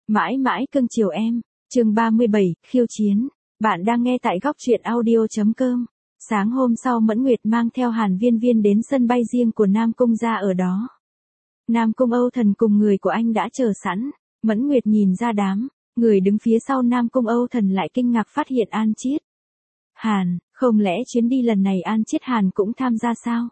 Mãi mãi cưng chiều em. Chương 37, khiêu chiến. Bạn đang nghe tại góc truyện audio.com. Sáng hôm sau Mẫn Nguyệt mang theo Hàn Viên Viên đến sân bay riêng của Nam Cung gia ở đó. Nam Cung Âu Thần cùng người của anh đã chờ sẵn. Mẫn Nguyệt nhìn ra đám người đứng phía sau Nam Cung Âu Thần lại kinh ngạc phát hiện An Chiết. Hàn, không lẽ chuyến đi lần này An Chiết Hàn cũng tham gia sao?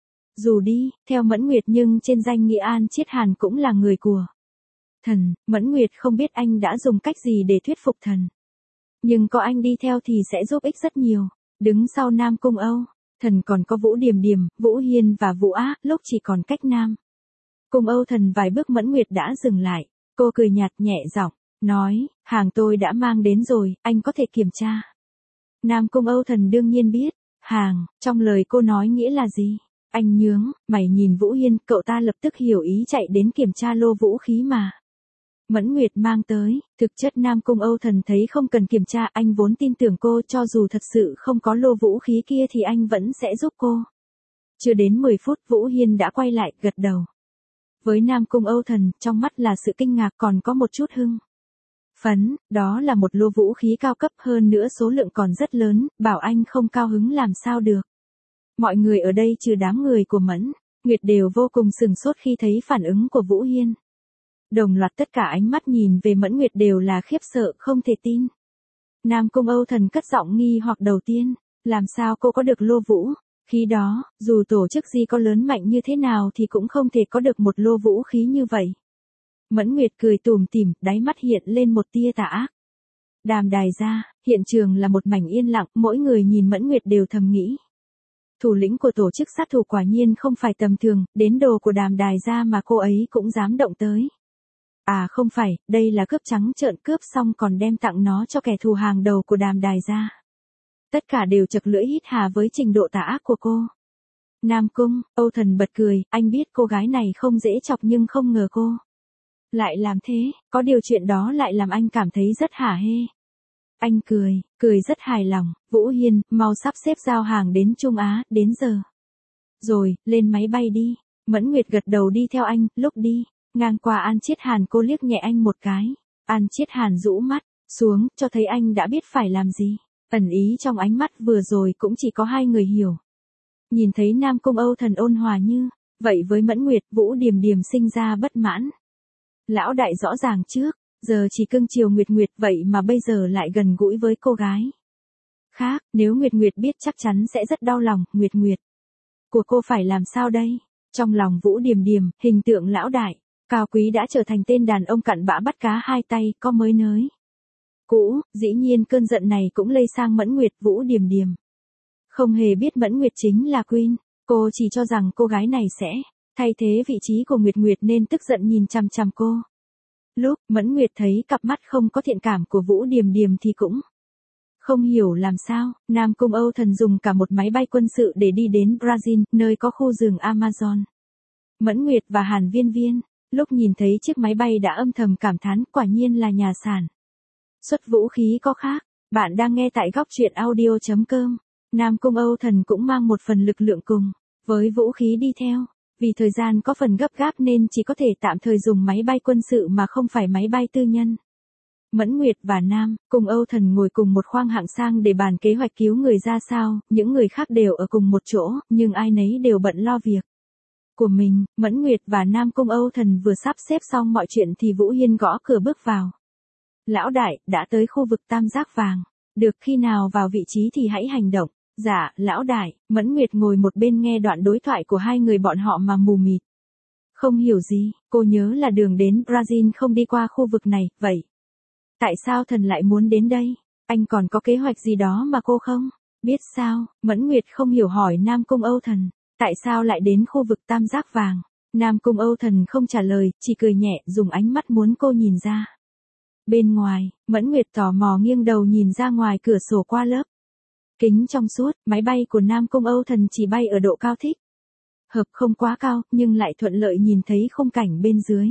Dù đi, theo Mẫn Nguyệt nhưng trên danh nghĩa An Chiết Hàn cũng là người của thần. Mẫn Nguyệt không biết anh đã dùng cách gì để thuyết phục thần. Nhưng có anh đi theo thì sẽ giúp ích rất nhiều. Đứng sau Nam Cung Âu Thần còn có Vũ Điềm Điềm, Vũ Hiên và Vũ Á, lúc chỉ còn cách Nam Cung Âu Thần vài bước Mẫn Nguyệt đã dừng lại. Cô cười nhạt nhẹ giọng, nói, hàng tôi đã mang đến rồi, anh có thể kiểm tra. Nam Cung Âu Thần đương nhiên biết, hàng, trong lời cô nói nghĩa là gì? Anh nhướng mày nhìn Vũ Hiên, cậu ta lập tức hiểu ý chạy đến kiểm tra lô vũ khí mà Mẫn Nguyệt mang tới. Thực chất Nam Cung Âu Thần thấy không cần kiểm tra, anh vốn tin tưởng cô, cho dù thật sự không có lô vũ khí kia thì anh vẫn sẽ giúp cô. Chưa đến 10 phút Vũ Hiên đã quay lại, gật đầu. Với Nam Cung Âu Thần, trong mắt là sự kinh ngạc còn có một chút hưng phấn, đó là một lô vũ khí cao cấp, hơn nữa số lượng còn rất lớn, bảo anh không cao hứng làm sao được. Mọi người ở đây trừ đám người của Mẫn Nguyệt đều vô cùng sửng sốt khi thấy phản ứng của Vũ Hiên. Đồng loạt tất cả ánh mắt nhìn về Mẫn Nguyệt đều là khiếp sợ không thể tin. Nam Cung Âu Thần cất giọng nghi hoặc đầu tiên, làm sao cô có được lô vũ khí đó, dù tổ chức gì có lớn mạnh như thế nào thì cũng không thể có được một lô vũ khí như vậy. Mẫn Nguyệt cười tủm tỉm, đáy mắt hiện lên một tia tà ác. Đàm Đài gia, hiện trường là một mảnh yên lặng, mỗi người nhìn Mẫn Nguyệt đều thầm nghĩ. Thủ lĩnh của tổ chức sát thủ quả nhiên không phải tầm thường, đến đồ của Đàm Đài gia mà cô ấy cũng dám động tới. À không phải, đây là cướp trắng trợn, cướp xong còn đem tặng nó cho kẻ thù hàng đầu của Đàm Đài gia. Tất cả đều chật lưỡi hít hà với trình độ tà ác của cô. Nam Cung Âu Thần bật cười, anh biết cô gái này không dễ chọc nhưng không ngờ cô lại làm thế, có điều chuyện đó lại làm anh cảm thấy rất hả hê. Anh cười rất hài lòng. Vũ Hiên, mau sắp xếp giao hàng đến Trung Á, đến giờ rồi, lên máy bay đi. Mẫn Nguyệt gật đầu đi theo anh, lúc đi ngang qua An Chiết Hàn cô liếc nhẹ anh một cái. An Chiết Hàn rũ mắt xuống, cho thấy anh đã biết phải làm gì. Ẩn ý trong ánh mắt vừa rồi cũng chỉ có hai người hiểu. Nhìn thấy Nam Cung Âu Thần ôn hòa như vậy với Mẫn Nguyệt, Vũ Điềm Điềm sinh ra bất mãn. Lão đại rõ ràng trước giờ chỉ cưng chiều Nguyệt Nguyệt, vậy mà bây giờ lại gần gũi với cô gái khác, nếu Nguyệt Nguyệt biết chắc chắn sẽ rất đau lòng. Nguyệt Nguyệt của cô phải làm sao đây? Trong lòng Vũ Điềm Điềm, hình tượng lão đại cao quý đã trở thành tên đàn ông cặn bã bắt cá hai tay, có mới nới cũ. Dĩ nhiên cơn giận này cũng lây sang Mẫn Nguyệt. Vũ Điềm Điềm không hề biết Mẫn Nguyệt chính là Queen, cô chỉ cho rằng cô gái này sẽ thay thế vị trí của Nguyệt Nguyệt nên tức giận nhìn chằm chằm cô. Lúc Mẫn Nguyệt thấy cặp mắt không có thiện cảm của Vũ Điềm Điềm thì cũng không hiểu làm sao, Nam Cung Âu Thần dùng cả một máy bay quân sự để đi đến Brazil, nơi có khu rừng Amazon. Mẫn Nguyệt và Hàn Viên Viên, lúc nhìn thấy chiếc máy bay đã âm thầm cảm thán, quả nhiên là nhà sản xuất vũ khí có khác. Bạn đang nghe tại góc truyện audio.com. Nam Cung Âu Thần cũng mang một phần lực lượng cùng với vũ khí đi theo. Vì thời gian có phần gấp gáp nên chỉ có thể tạm thời dùng máy bay quân sự mà không phải máy bay tư nhân. Mẫn Nguyệt và Nam Cung Âu Thần ngồi cùng một khoang hạng sang để bàn kế hoạch cứu người ra sao, những người khác đều ở cùng một chỗ, nhưng ai nấy đều bận lo việc của mình. Mẫn Nguyệt và Nam Cung Âu Thần vừa sắp xếp xong mọi chuyện thì Vũ Hiên gõ cửa bước vào. Lão đại, đã tới khu vực tam giác vàng. Được, khi nào vào vị trí thì hãy hành động. Dạ, lão đại. Mẫn Nguyệt ngồi một bên nghe đoạn đối thoại của hai người bọn họ mà mù mịt. Không hiểu gì, cô nhớ là đường đến Brazil không đi qua khu vực này, vậy tại sao thần lại muốn đến đây? Anh còn có kế hoạch gì đó mà cô không biết sao? Mẫn Nguyệt không hiểu hỏi Nam Cung Âu Thần, tại sao lại đến khu vực tam giác vàng? Nam Cung Âu Thần không trả lời, chỉ cười nhẹ, dùng ánh mắt muốn cô nhìn ra. Bên ngoài, Mẫn Nguyệt tò mò nghiêng đầu nhìn ra ngoài cửa sổ qua lớp kính trong suốt, máy bay của Nam Cung Âu Thần chỉ bay ở độ cao thích hợp, không quá cao, nhưng lại thuận lợi nhìn thấy khung cảnh bên dưới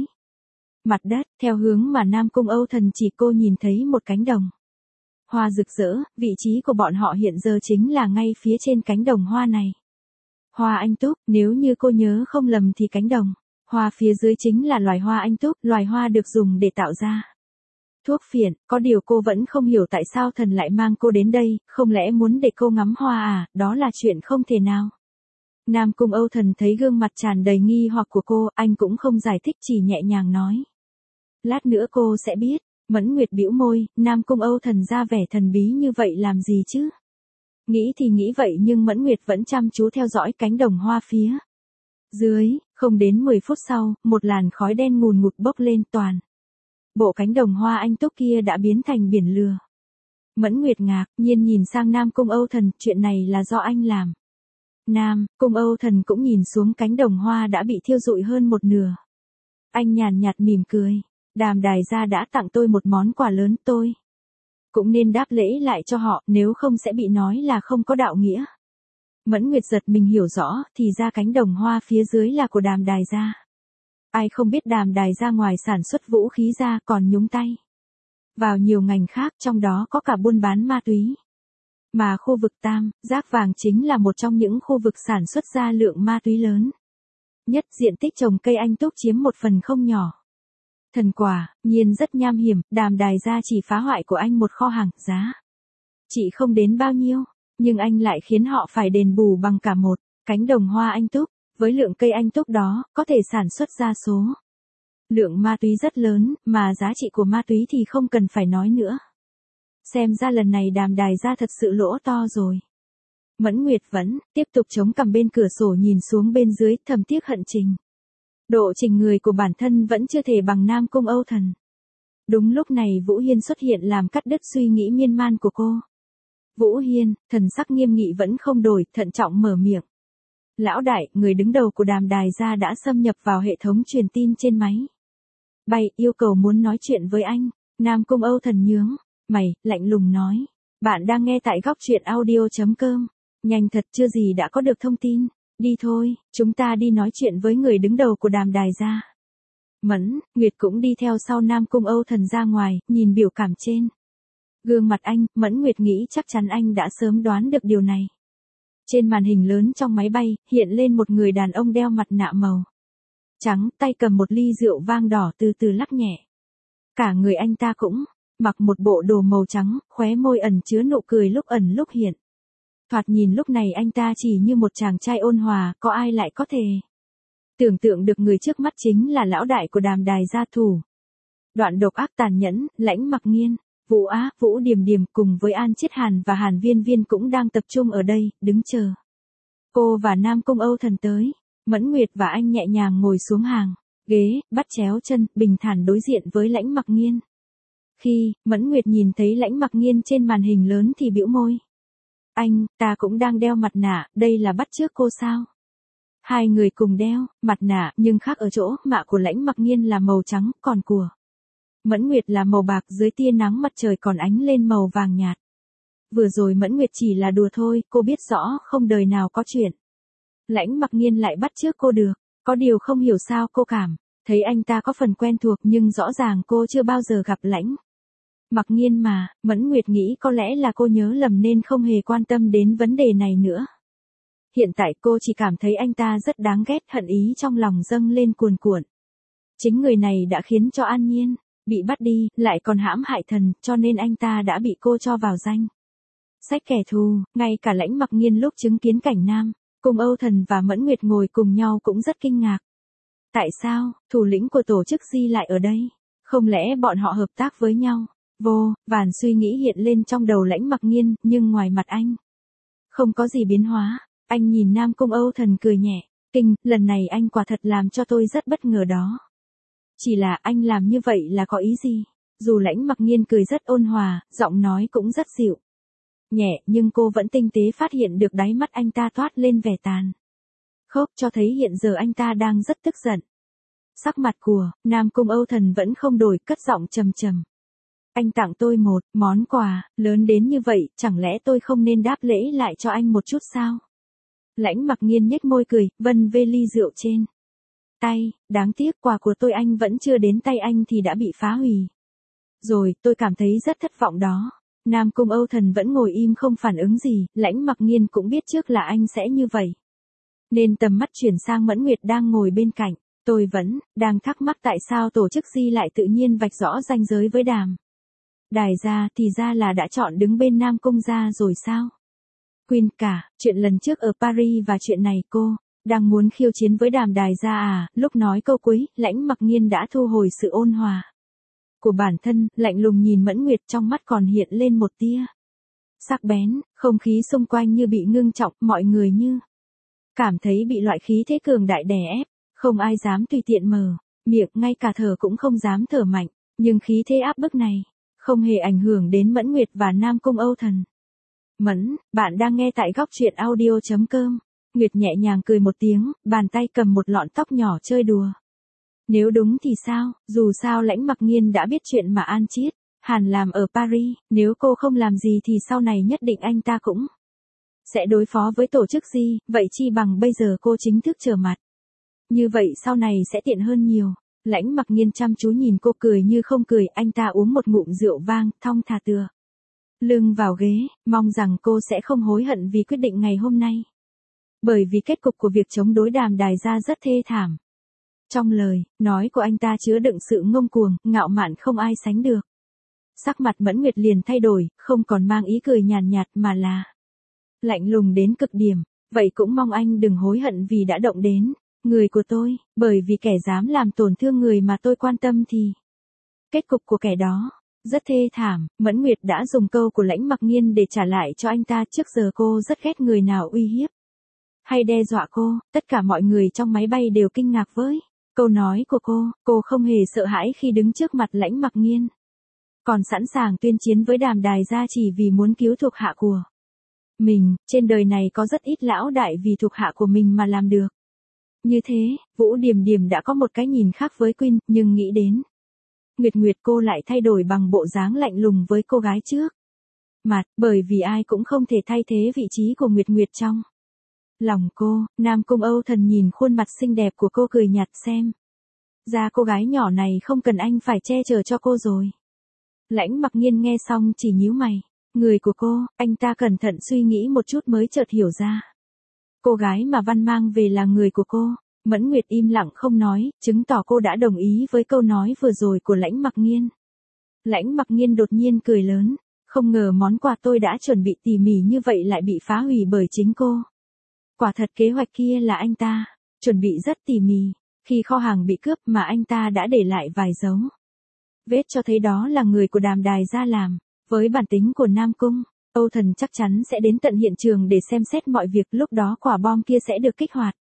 mặt đất. Theo hướng mà Nam Cung Âu Thần chỉ, cô nhìn thấy một cánh đồng hoa rực rỡ. Vị trí của bọn họ hiện giờ chính là ngay phía trên cánh đồng hoa này. Hoa anh túc, nếu như cô nhớ không lầm thì cánh đồng hoa phía dưới chính là loài hoa anh túc, loài hoa được dùng để tạo ra Thuốc phiện, có điều cô vẫn không hiểu tại sao thần lại mang cô đến đây, không lẽ muốn để cô ngắm hoa à, đó là chuyện không thể nào. Nam Cung Âu Thần thấy gương mặt tràn đầy nghi hoặc của cô, anh cũng không giải thích, chỉ nhẹ nhàng nói. Lát nữa cô sẽ biết. Mẫn Nguyệt bĩu môi, Nam Cung Âu Thần ra vẻ thần bí như vậy làm gì chứ? Nghĩ thì nghĩ vậy nhưng Mẫn Nguyệt vẫn chăm chú theo dõi cánh đồng hoa phía dưới, không đến 10 phút sau, một làn khói đen ngùn ngụt bốc lên toàn. Bộ cánh đồng hoa anh túc kia đã biến thành biển lửa. Mẫn Nguyệt ngạc nhiên nhìn sang Nam Cung Âu Thần, chuyện này là do anh làm. Nam Cung Âu Thần cũng nhìn xuống cánh đồng hoa đã bị thiêu rụi hơn một nửa. Anh nhàn nhạt mỉm cười. Đàm Đài gia đã tặng tôi một món quà lớn, tôi cũng nên đáp lễ lại cho họ, nếu không sẽ bị nói là không có đạo nghĩa. Mẫn Nguyệt giật mình hiểu rõ, thì ra cánh đồng hoa phía dưới là của Đàm Đài gia. Ai không biết Đàm Đài gia ngoài sản xuất vũ khí ra còn nhúng tay vào nhiều ngành khác, trong đó có cả buôn bán ma túy. Mà khu vực Tam Giác Vàng chính là một trong những khu vực sản xuất ra lượng ma túy lớn nhất, diện tích trồng cây anh túc chiếm một phần không nhỏ. Thần quả, nhiên rất nham hiểm, Đàm Đài gia chỉ phá hoại của anh một kho hàng, giá chỉ không đến bao nhiêu, nhưng anh lại khiến họ phải đền bù bằng cả một cánh đồng hoa anh túc. Với lượng cây anh túc đó, có thể sản xuất ra số lượng ma túy rất lớn, mà giá trị của ma túy thì không cần phải nói nữa. Xem ra lần này Đàm Đài gia thật sự lỗ to rồi. Mẫn Nguyệt vẫn tiếp tục chống cằm bên cửa sổ nhìn xuống bên dưới, thầm tiếc hận trình độ trình người của bản thân vẫn chưa thể bằng Nam Cung Âu Thần. Đúng lúc này Vũ Hiên xuất hiện làm cắt đứt suy nghĩ miên man của cô. Vũ Hiên, thần sắc nghiêm nghị vẫn không đổi, thận trọng mở miệng. Lão đại, người đứng đầu của Đàm Đài gia đã xâm nhập vào hệ thống truyền tin trên máy bay, yêu cầu muốn nói chuyện với anh. Nam Cung Âu Thần nhướng mày, lạnh lùng nói. Bạn đang nghe tại góc truyện audio.com. Nhanh thật, chưa gì đã có được thông tin. Đi thôi, chúng ta đi nói chuyện với người đứng đầu của Đàm Đài gia. Mẫn Nguyệt cũng đi theo sau Nam Cung Âu Thần ra ngoài, nhìn biểu cảm trên gương mặt anh, Mẫn Nguyệt nghĩ chắc chắn anh đã sớm đoán được điều này. Trên màn hình lớn trong máy bay, hiện lên một người đàn ông đeo mặt nạ màu trắng, tay cầm một ly rượu vang đỏ từ từ lắc nhẹ. Cả người anh ta cũng mặc một bộ đồ màu trắng, khóe môi ẩn chứa nụ cười lúc ẩn lúc hiện. Thoạt nhìn lúc này anh ta chỉ như một chàng trai ôn hòa, có ai lại có thể tưởng tượng được người trước mắt chính là lão đại của Đàm Đài gia thủ. Đoạn độc ác tàn nhẫn, Lãnh Mặc Nghiên, Vũ Á, Vũ Điềm Điềm cùng với An Chiết Hàn và Hàn Viên Viên cũng đang tập trung ở đây, đứng chờ cô và Nam Cung Âu Thần tới. Mẫn Nguyệt và anh nhẹ nhàng ngồi xuống hàng ghế, bắt chéo chân, bình thản đối diện với Lãnh Mặc Nghiên. Khi Mẫn Nguyệt nhìn thấy Lãnh Mặc Nghiên trên màn hình lớn thì bĩu môi. Anh, ta cũng đang đeo mặt nạ, đây là bắt chước cô sao? Hai người cùng đeo mặt nạ, nhưng khác ở chỗ, mạ của Lãnh Mặc Nghiên là màu trắng, còn của Mẫn Nguyệt là màu bạc, dưới tia nắng mặt trời còn ánh lên màu vàng nhạt. Vừa rồi Mẫn Nguyệt chỉ là đùa thôi, cô biết rõ không đời nào có chuyện Lãnh Mặc Nghiên lại bắt chước cô được. Có điều không hiểu sao cô cảm thấy anh ta có phần quen thuộc, nhưng rõ ràng cô chưa bao giờ gặp Lãnh Mặc Nghiên mà. Mẫn Nguyệt nghĩ có lẽ là cô nhớ lầm nên không hề quan tâm đến vấn đề này nữa. Hiện tại cô chỉ cảm thấy anh ta rất đáng ghét, hận ý trong lòng dâng lên cuồn cuộn. Chính người này đã khiến cho An Nhiên bị bắt đi, lại còn hãm hại thần, cho nên anh ta đã bị cô cho vào danh sách kẻ thù. Ngay cả Lãnh Mặc Nghiên lúc chứng kiến cảnh Nam Cung Âu Thần và Mẫn Nguyệt ngồi cùng nhau cũng rất kinh ngạc. Tại sao thủ lĩnh của tổ chức Di lại ở đây? Không lẽ bọn họ hợp tác với nhau? Vô vàn suy nghĩ hiện lên trong đầu Lãnh Mặc Nghiên, nhưng ngoài mặt anh không có gì biến hóa. Anh nhìn Nam Cung Âu Thần cười nhẹ. Kinh, lần này anh quả thật làm cho tôi rất bất ngờ đó. Chỉ là anh làm như vậy là có ý gì? Dù Lãnh Mặc Nghiên cười rất ôn hòa, giọng nói cũng rất dịu nhẹ, nhưng cô vẫn tinh tế phát hiện được đáy mắt anh ta toát lên vẻ tàn khốc, cho thấy hiện giờ anh ta đang rất tức giận. Sắc mặt của Nam Cung Âu Thần vẫn không đổi, cất giọng trầm trầm. Anh tặng tôi một món quà lớn đến như vậy, chẳng lẽ tôi không nên đáp lễ lại cho anh một chút sao? Lãnh Mặc Nghiên nhếch môi cười, vân vê ly rượu trên tay. Đáng tiếc quà của tôi anh vẫn chưa đến tay anh thì đã bị phá hủy rồi, tôi cảm thấy rất thất vọng đó. Nam Cung Âu Thần vẫn ngồi im không phản ứng gì, Lãnh Mặc Nghiên cũng biết trước là anh sẽ như vậy, nên tầm mắt chuyển sang Mẫn Nguyệt đang ngồi bên cạnh. Tôi vẫn đang thắc mắc tại sao tổ chức Di lại tự nhiên vạch rõ ranh giới với Đàm Đài gia thì ra là đã chọn đứng bên Nam Cung gia rồi sao? Quên cả, chuyện lần trước ở Paris và chuyện này cô, đang muốn khiêu chiến với Đàm Đài gia à? Lúc nói câu cuối, Lãnh Mặc Nhiên đã thu hồi sự ôn hòa của bản thân, lạnh lùng nhìn Mẫn Nguyệt, trong mắt còn hiện lên một tia sắc bén, không khí xung quanh như bị ngưng trọng, mọi người như cảm thấy bị loại khí thế cường đại đè ép, không ai dám tùy tiện mở miệng, ngay cả thở cũng không dám thở mạnh, nhưng khí thế áp bức này không hề ảnh hưởng đến Mẫn Nguyệt và Nam Cung Âu Thần. Mẫn, bạn đang nghe tại góc truyện audio.com. Nguyệt nhẹ nhàng cười một tiếng, bàn tay cầm một lọn tóc nhỏ chơi đùa. Nếu đúng thì sao, dù sao Lãnh Mặc Nhiên đã biết chuyện mà An Chiết, Hàn làm ở Paris, nếu cô không làm gì thì sau này nhất định anh ta cũng sẽ đối phó với tổ chức gì, vậy chi bằng bây giờ cô chính thức trở mặt. Như vậy sau này sẽ tiện hơn nhiều. Lãnh Mặc Nhiên chăm chú nhìn cô, cười như không cười, anh ta uống một ngụm rượu vang, thong thả tựa lưng vào ghế, mong rằng cô sẽ không hối hận vì quyết định ngày hôm nay. Bởi vì kết cục của việc chống đối Đàm Đài gia rất thê thảm. Trong lời nói của anh ta chứa đựng sự ngông cuồng, ngạo mạn không ai sánh được. Sắc mặt Mẫn Nguyệt liền thay đổi, không còn mang ý cười nhàn nhạt mà là lạnh lùng đến cực điểm. Vậy cũng mong anh đừng hối hận vì đã động đến người của tôi, bởi vì kẻ dám làm tổn thương người mà tôi quan tâm thì kết cục của kẻ đó rất thê thảm. Mẫn Nguyệt đã dùng câu của Lãnh Mặc Nhiên để trả lại cho anh ta. Trước giờ cô rất ghét người nào uy hiếp hay đe dọa cô. Tất cả mọi người trong máy bay đều kinh ngạc với câu nói của cô không hề sợ hãi khi đứng trước mặt Lãnh Mặc Nhiên, còn sẵn sàng tuyên chiến với Đàm Đài gia chỉ vì muốn cứu thuộc hạ của mình. Trên đời này có rất ít lão đại vì thuộc hạ của mình mà làm được như thế. Vũ Điềm Điềm đã có một cái nhìn khác với Quyên, nhưng nghĩ đến Nguyệt cô lại thay đổi bằng bộ dáng lạnh lùng với cô gái trước mặt, bởi vì ai cũng không thể thay thế vị trí của Nguyệt trong lòng cô. Nam Cung Âu Thần nhìn khuôn mặt xinh đẹp của cô cười nhạt, xem ra cô gái nhỏ này không cần anh phải che chở cho cô rồi. Lãnh Mặc Nhiên nghe xong chỉ nhíu mày. Người của cô, anh ta cẩn thận suy nghĩ một chút mới chợt hiểu ra. Cô gái mà Văn mang về là người của cô. Mẫn Nguyệt im lặng không nói, chứng tỏ cô đã đồng ý với câu nói vừa rồi của Lãnh Mặc Nhiên. Lãnh Mặc Nhiên đột nhiên cười lớn, không ngờ món quà tôi đã chuẩn bị tỉ mỉ như vậy lại bị phá hủy bởi chính cô. Quả thật kế hoạch kia là anh ta chuẩn bị rất tỉ mỉ, khi kho hàng bị cướp mà anh ta đã để lại vài dấu vết cho thấy đó là người của Đàm Đài gia làm. Với bản tính của Nam Cung Âu Thần chắc chắn sẽ đến tận hiện trường để xem xét mọi việc, lúc đó quả bom kia sẽ được kích hoạt.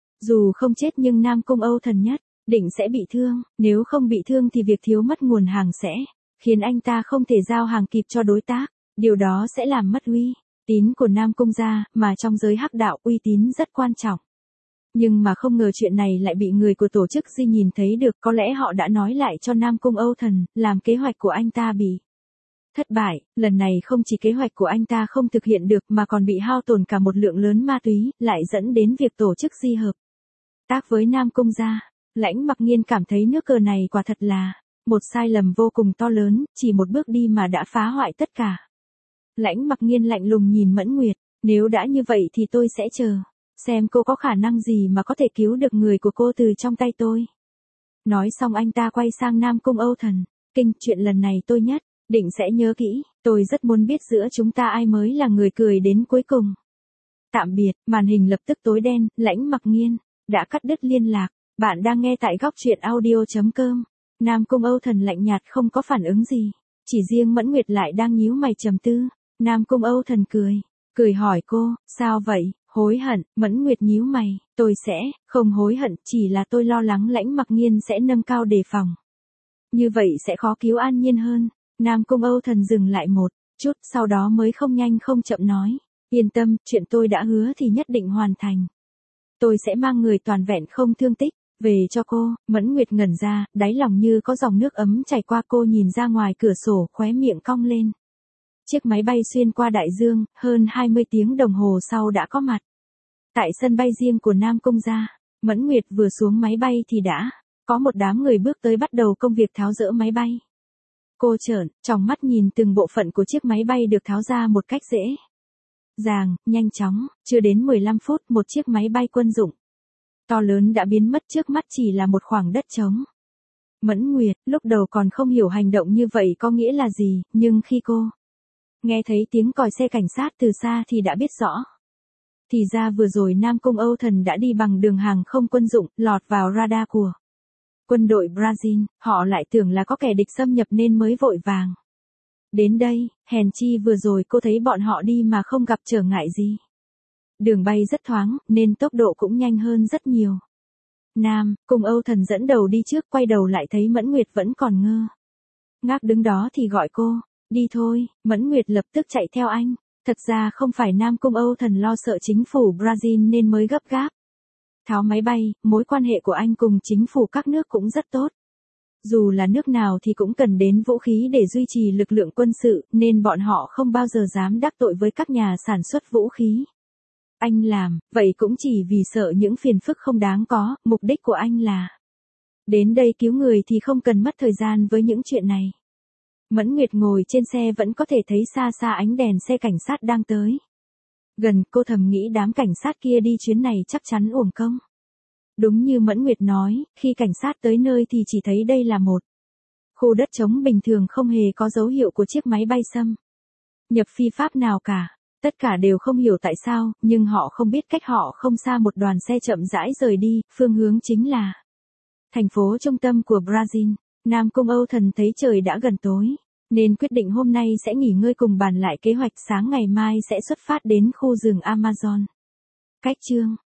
Dù không chết nhưng Nam Cung Âu Thần nhất định sẽ bị thương, nếu không bị thương thì việc thiếu mất nguồn hàng sẽ khiến anh ta không thể giao hàng kịp cho đối tác, điều đó sẽ làm mất uy tín của Nam Cung gia, mà trong giới hắc đạo uy tín rất quan trọng. Nhưng mà không ngờ chuyện này lại bị người của tổ chức Di nhìn thấy được, có lẽ họ đã nói lại cho Nam Cung Âu Thần, làm kế hoạch của anh ta bị thất bại. Lần này không chỉ kế hoạch của anh ta không thực hiện được mà còn bị hao tổn cả một lượng lớn ma túy, lại dẫn đến việc tổ chức Di hợp tác với Nam Cung gia. Lãnh Mặc Nhiên cảm thấy nước cờ này quả thật là một sai lầm vô cùng to lớn, chỉ một bước đi mà đã phá hoại tất cả. Lãnh Mặc Nhiên lạnh lùng nhìn Mẫn Nguyệt, nếu đã như vậy thì tôi sẽ chờ xem cô có khả năng gì mà có thể cứu được người của cô từ trong tay tôi. Nói xong anh ta quay sang Nam Cung Âu Thần, kinh, chuyện lần này tôi nhất định sẽ nhớ kỹ, tôi rất muốn biết giữa chúng ta ai mới là người cười đến cuối cùng. Tạm biệt. Màn hình lập tức tối đen. Lãnh Mặc Nhiên đã cắt đứt liên lạc. Bạn đang nghe tại góc truyện audio.com. Nam Cung Âu Thần lạnh nhạt không có phản ứng gì, chỉ riêng Mẫn Nguyệt lại đang nhíu mày trầm tư. Nam Cung Âu Thần cười hỏi cô, sao vậy, hối hận? Mẫn Nguyệt nhíu mày, tôi sẽ không hối hận, chỉ là tôi lo lắng Lãnh Mặc Nhiên sẽ nâng cao đề phòng. Như vậy sẽ khó cứu An Nhiên hơn. Nam Cung Âu Thần dừng lại một chút, sau đó mới không nhanh không chậm nói, yên tâm, chuyện tôi đã hứa thì nhất định hoàn thành. Tôi sẽ mang người toàn vẹn không thương tích về cho cô. Mẫn Nguyệt ngẩn ra, đáy lòng như có dòng nước ấm chảy qua, cô nhìn ra ngoài cửa sổ, khóe miệng cong lên. Chiếc máy bay xuyên qua đại dương, hơn 20 tiếng đồng hồ sau đã có mặt tại sân bay riêng của Nam Cung gia. Mẫn Nguyệt vừa xuống máy bay thì đã có một đám người bước tới bắt đầu công việc tháo dỡ máy bay. Cô trợn tròng mắt nhìn từng bộ phận của chiếc máy bay được tháo ra một cách dễ dàng, nhanh chóng. Chưa đến 15 phút, một chiếc máy bay quân dụng to lớn đã biến mất trước mắt, chỉ là một khoảng đất trống. Mẫn Nguyệt, lúc đầu còn không hiểu hành động như vậy có nghĩa là gì, nhưng khi cô nghe thấy tiếng còi xe cảnh sát từ xa thì đã biết rõ. Thì ra vừa rồi Nam Cung Âu Thần đã đi bằng đường hàng không quân dụng, lọt vào radar của quân đội Brazil, họ lại tưởng là có kẻ địch xâm nhập nên mới vội vàng đến đây, hèn chi vừa rồi cô thấy bọn họ đi mà không gặp trở ngại gì. Đường bay rất thoáng, nên tốc độ cũng nhanh hơn rất nhiều. Nam Cung Âu Thần dẫn đầu đi trước, quay đầu lại thấy Mẫn Nguyệt vẫn còn ngơ ngác đứng đó thì gọi cô, đi thôi. Mẫn Nguyệt lập tức chạy theo anh. Thật ra không phải Nam Cung Âu Thần lo sợ chính phủ Brazil nên mới gấp gáp tháo máy bay, mối quan hệ của anh cùng chính phủ các nước cũng rất tốt. Dù là nước nào thì cũng cần đến vũ khí để duy trì lực lượng quân sự, nên bọn họ không bao giờ dám đắc tội với các nhà sản xuất vũ khí. Anh làm, vậy cũng chỉ vì sợ những phiền phức không đáng có, mục đích của anh là đến đây cứu người thì không cần mất thời gian với những chuyện này. Mẫn Nguyệt ngồi trên xe vẫn có thể thấy xa xa ánh đèn xe cảnh sát đang tới gần, cô thầm nghĩ đám cảnh sát kia đi chuyến này chắc chắn uổng công. Đúng như Mẫn Nguyệt nói, khi cảnh sát tới nơi thì chỉ thấy đây là một khu đất trống bình thường, không hề có dấu hiệu của chiếc máy bay xâm nhập phi pháp nào cả. Tất cả đều không hiểu tại sao, nhưng họ không biết cách họ không xa một đoàn xe chậm rãi rời đi, phương hướng chính là thành phố trung tâm của Brazil. Nam Cung Âu Thần thấy trời đã gần tối, nên quyết định hôm nay sẽ nghỉ ngơi cùng bàn lại kế hoạch, sáng ngày mai sẽ xuất phát đến khu rừng Amazon. Cách chương